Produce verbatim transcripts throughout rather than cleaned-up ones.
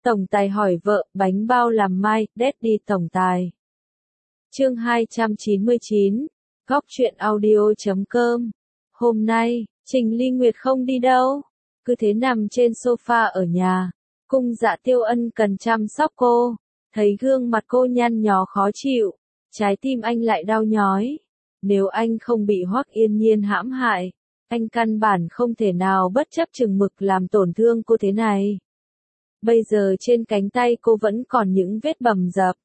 Tổng tài hỏi vợ, bánh bao làm mai, Daddy tổng tài. Chương hai trăm chín mươi chín, Góc truyện audio chấm com. Hôm nay, Trình Ly Nguyệt không đi đâu, cứ thế nằm trên sofa ở nhà. Cung Dạ Tiêu ân cần chăm sóc cô, thấy gương mặt cô nhăn nhó khó chịu, trái tim anh lại đau nhói. Nếu anh không bị Hoắc Yên Nhiên hãm hại, anh căn bản không thể nào bất chấp chừng mực làm tổn thương cô thế này. Bây giờ trên cánh tay cô vẫn còn những vết bầm dập.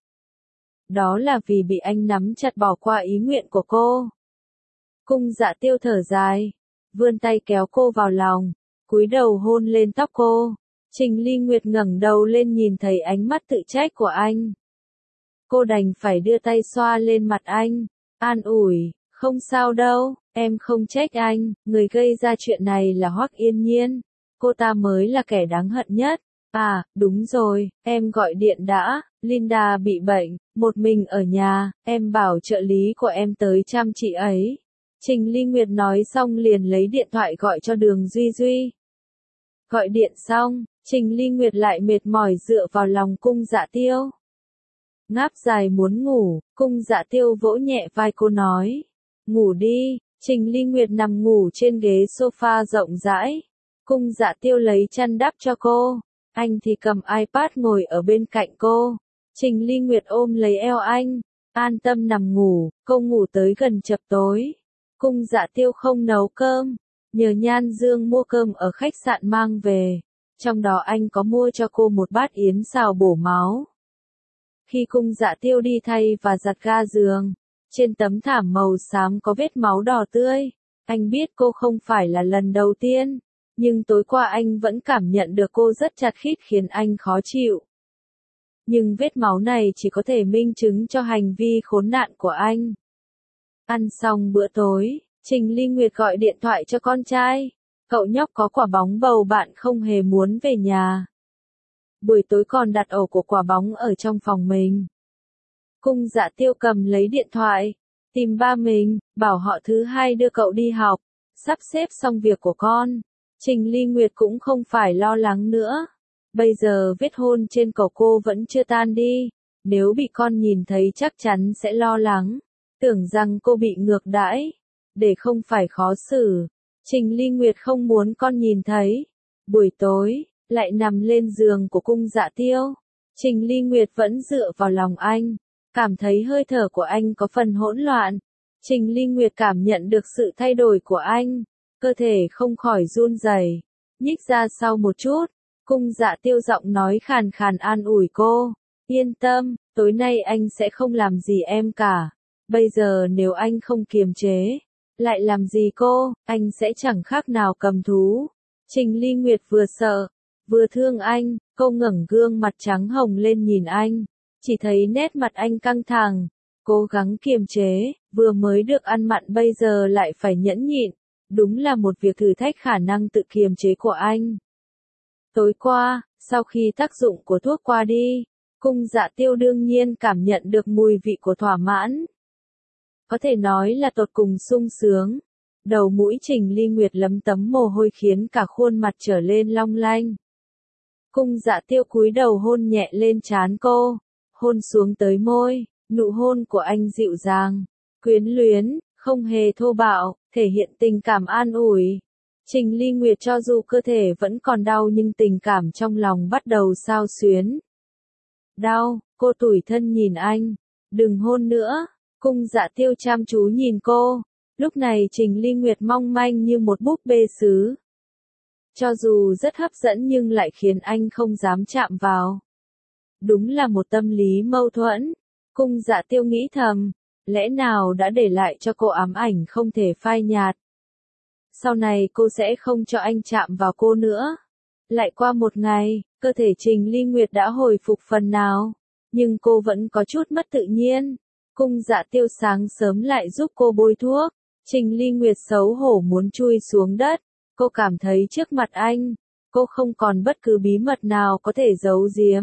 Đó là vì bị anh nắm chặt bỏ qua ý nguyện của cô. Cung Dạ Tiêu thở dài, vươn tay kéo cô vào lòng, cúi đầu hôn lên tóc cô. Trình Ly Nguyệt ngẩng đầu lên nhìn thấy ánh mắt tự trách của anh. Cô đành phải đưa tay xoa lên mặt anh, an ủi, không sao đâu, em không trách anh, người gây ra chuyện này là Hoắc Yên Nhiên, cô ta mới là kẻ đáng hận nhất. À, đúng rồi, em gọi điện đã, Linda bị bệnh, một mình ở nhà, em bảo trợ lý của em tới chăm chị ấy. Trình Ly Nguyệt nói xong liền lấy điện thoại gọi cho Đường Duy Duy. Gọi điện xong, Trình Ly Nguyệt lại mệt mỏi dựa vào lòng Cung Dạ Tiêu. Ngáp dài muốn ngủ, Cung Dạ Tiêu vỗ nhẹ vai cô nói. Ngủ đi, Trình Ly Nguyệt nằm ngủ trên ghế sofa rộng rãi. Cung Dạ Tiêu lấy chăn đắp cho cô, anh thì cầm iPad ngồi ở bên cạnh cô. Trình Ly Nguyệt ôm lấy eo anh, an tâm nằm ngủ, cô ngủ tới gần chập tối. Cung Dạ Tiêu không nấu cơm, nhờ Nhan Dương mua cơm ở khách sạn mang về, trong đó anh có mua cho cô một bát yến xào bổ máu. Khi Cung Dạ Tiêu đi thay và giặt ga giường, trên tấm thảm màu xám có vết máu đỏ tươi, anh biết cô không phải là lần đầu tiên, nhưng tối qua anh vẫn cảm nhận được cô rất chặt khít khiến anh khó chịu. Nhưng vết máu này chỉ có thể minh chứng cho hành vi khốn nạn của anh. Ăn xong bữa tối, Trình Ly Nguyệt gọi điện thoại cho con trai. Cậu nhóc có quả bóng bầu bạn không hề muốn về nhà. Buổi tối còn đặt ổ của quả bóng ở trong phòng mình. Cung Dạ Tiêu cầm lấy điện thoại, tìm ba mình, bảo họ thứ hai đưa cậu đi học, sắp xếp xong việc của con. Trình Ly Nguyệt cũng không phải lo lắng nữa. Bây giờ vết hôn trên cổ cô vẫn chưa tan đi, nếu bị con nhìn thấy chắc chắn sẽ lo lắng, tưởng rằng cô bị ngược đãi, để không phải khó xử. Trình Ly Nguyệt không muốn con nhìn thấy. Buổi tối, lại nằm lên giường của Cung Dạ Tiêu. Trình Ly Nguyệt vẫn dựa vào lòng anh, cảm thấy hơi thở của anh có phần hỗn loạn. Trình Ly Nguyệt cảm nhận được sự thay đổi của anh, cơ thể không khỏi run rẩy, nhích ra sau một chút. Cung Dạ Tiêu giọng nói khàn khàn an ủi cô, yên tâm, tối nay anh sẽ không làm gì em cả. Bây giờ nếu anh không kiềm chế, lại làm gì cô, anh sẽ chẳng khác nào cầm thú. Trình Ly Nguyệt vừa sợ, vừa thương anh, cô ngẩng gương mặt trắng hồng lên nhìn anh, chỉ thấy nét mặt anh căng thẳng, cố gắng kiềm chế, vừa mới được ăn mặn bây giờ lại phải nhẫn nhịn, đúng là một việc thử thách khả năng tự kiềm chế của anh. Tối qua, sau khi tác dụng của thuốc qua đi, Cung Dạ Tiêu đương nhiên cảm nhận được mùi vị của thỏa mãn. Có thể nói là tột cùng sung sướng. Đầu mũi Trình Ly Nguyệt lấm tấm mồ hôi khiến cả khuôn mặt trở lên long lanh. Cung Dạ Tiêu cúi đầu hôn nhẹ lên trán cô, hôn xuống tới môi, nụ hôn của anh dịu dàng, quyến luyến, không hề thô bạo, thể hiện tình cảm an ủi. Trình Ly Nguyệt cho dù cơ thể vẫn còn đau nhưng tình cảm trong lòng bắt đầu xao xuyến. Đau, cô tủi thân nhìn anh, đừng hôn nữa. Cung Dạ Tiêu chăm chú nhìn cô, lúc này Trình Ly Nguyệt mong manh như một búp bê sứ. Cho dù rất hấp dẫn nhưng lại khiến anh không dám chạm vào. Đúng là một tâm lý mâu thuẫn. Cung Dạ Tiêu nghĩ thầm, lẽ nào đã để lại cho cô ám ảnh không thể phai nhạt. Sau này cô sẽ không cho anh chạm vào cô nữa. Lại qua một ngày, cơ thể Trình Ly Nguyệt đã hồi phục phần nào, nhưng cô vẫn có chút mất tự nhiên. Cung Dạ Tiêu sáng sớm lại giúp cô bôi thuốc. Trình Ly Nguyệt xấu hổ muốn chui xuống đất. Cô cảm thấy trước mặt anh, cô không còn bất cứ bí mật nào có thể giấu giếm.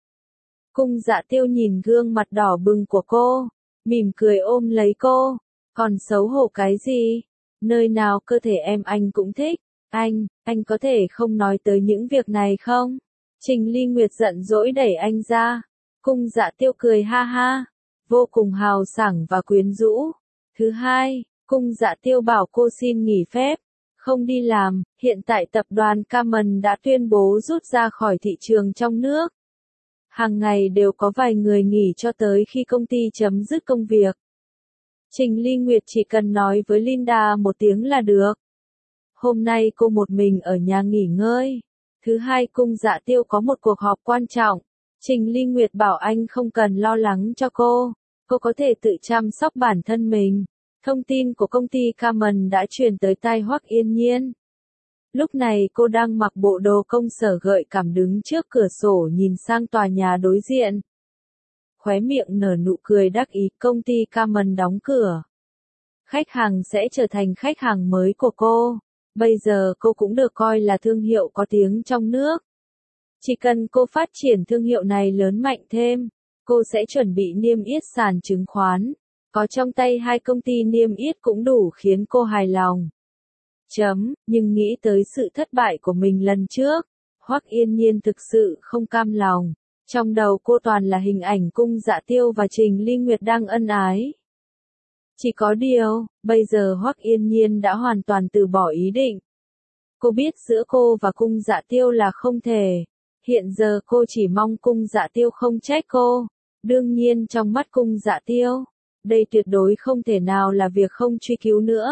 Cung Dạ Tiêu nhìn gương mặt đỏ bừng của cô, mỉm cười ôm lấy cô. Còn xấu hổ cái gì? Nơi nào cơ thể em anh cũng thích. Anh, anh có thể không nói tới những việc này không? Trình Ly Nguyệt giận dỗi đẩy anh ra. Cung Dạ Tiêu cười ha ha, vô cùng hào sảng và quyến rũ. Thứ hai, Cung Dạ Tiêu bảo cô xin nghỉ phép, không đi làm. Hiện tại tập đoàn Camon đã tuyên bố rút ra khỏi thị trường trong nước. Hàng ngày đều có vài người nghỉ cho tới khi công ty chấm dứt công việc. Trình Ly Nguyệt chỉ cần nói với Linda một tiếng là được. Hôm nay cô một mình ở nhà nghỉ ngơi. Thứ hai, Cung Dạ Tiêu có một cuộc họp quan trọng. Trình Ly Nguyệt bảo anh không cần lo lắng cho cô. Cô có thể tự chăm sóc bản thân mình. Thông tin của công ty Camon đã truyền tới tai Hoắc Yên Nhiên. Lúc này cô đang mặc bộ đồ công sở gợi cảm đứng trước cửa sổ nhìn sang tòa nhà đối diện. Khóe miệng nở nụ cười đắc ý, công ty Camon đóng cửa. Khách hàng sẽ trở thành khách hàng mới của cô. Bây giờ cô cũng được coi là thương hiệu có tiếng trong nước. Chỉ cần cô phát triển thương hiệu này lớn mạnh thêm, cô sẽ chuẩn bị niêm yết sàn chứng khoán. Có trong tay hai công ty niêm yết cũng đủ khiến cô hài lòng. Chấm, nhưng nghĩ tới sự thất bại của mình lần trước, Hoắc Yên Nhiên thực sự không cam lòng. Trong đầu cô toàn là hình ảnh Cung Dạ Tiêu và Trình Ly Nguyệt đang ân ái. Chỉ có điều, bây giờ Hoắc Yên Nhiên đã hoàn toàn từ bỏ ý định. Cô biết giữa cô và Cung Dạ Tiêu là không thể. Hiện giờ cô chỉ mong Cung Dạ Tiêu không trách cô. Đương nhiên trong mắt Cung Dạ Tiêu, đây tuyệt đối không thể nào là việc không truy cứu nữa.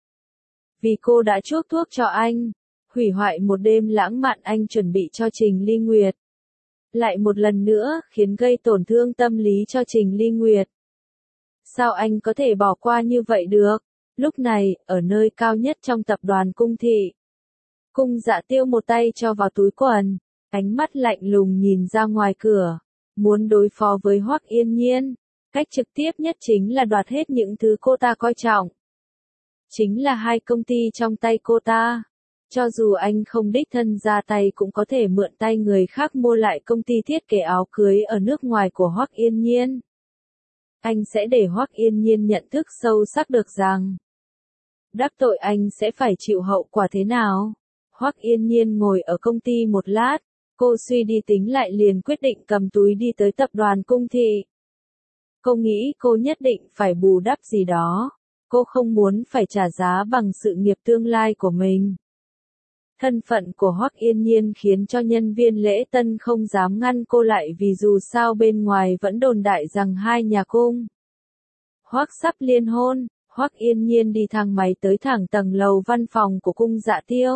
Vì cô đã chuốc thuốc cho anh, hủy hoại một đêm lãng mạn anh chuẩn bị cho Trình Ly Nguyệt. Lại một lần nữa khiến gây tổn thương tâm lý cho Trình Ly Nguyệt. Sao anh có thể bỏ qua như vậy được? Lúc này, ở nơi cao nhất trong tập đoàn Cung thị, Cung Dạ Tiêu một tay cho vào túi quần, ánh mắt lạnh lùng nhìn ra ngoài cửa, muốn đối phó với Hoắc Yên Nhiên. Cách trực tiếp nhất chính là đoạt hết những thứ cô ta coi trọng. Chính là hai công ty trong tay cô ta. Cho dù anh không đích thân ra tay cũng có thể mượn tay người khác mua lại công ty thiết kế áo cưới ở nước ngoài của Hoắc Yên Nhiên. Anh sẽ để Hoắc Yên Nhiên nhận thức sâu sắc được rằng đắc tội anh sẽ phải chịu hậu quả thế nào. Hoắc Yên Nhiên ngồi ở công ty một lát, cô suy đi tính lại liền quyết định cầm túi đi tới tập đoàn Cung thị. Cô nghĩ cô nhất định phải bù đắp gì đó. Cô không muốn phải trả giá bằng sự nghiệp tương lai của mình. Thân phận của Hoắc Yên Nhiên khiến cho nhân viên lễ tân không dám ngăn cô lại vì dù sao bên ngoài vẫn đồn đại rằng hai nhà Cung Hoắc sắp liên hôn. Hoắc Yên Nhiên đi thang máy tới thẳng tầng lầu văn phòng của Cung Dạ Tiêu.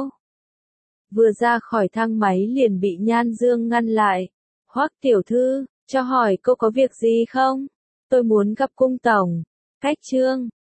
Vừa ra khỏi thang máy liền bị Nhan Dương ngăn lại. Hoắc tiểu thư, cho hỏi cô có việc gì không? Tôi muốn gặp Cung tổng. Cách Trương,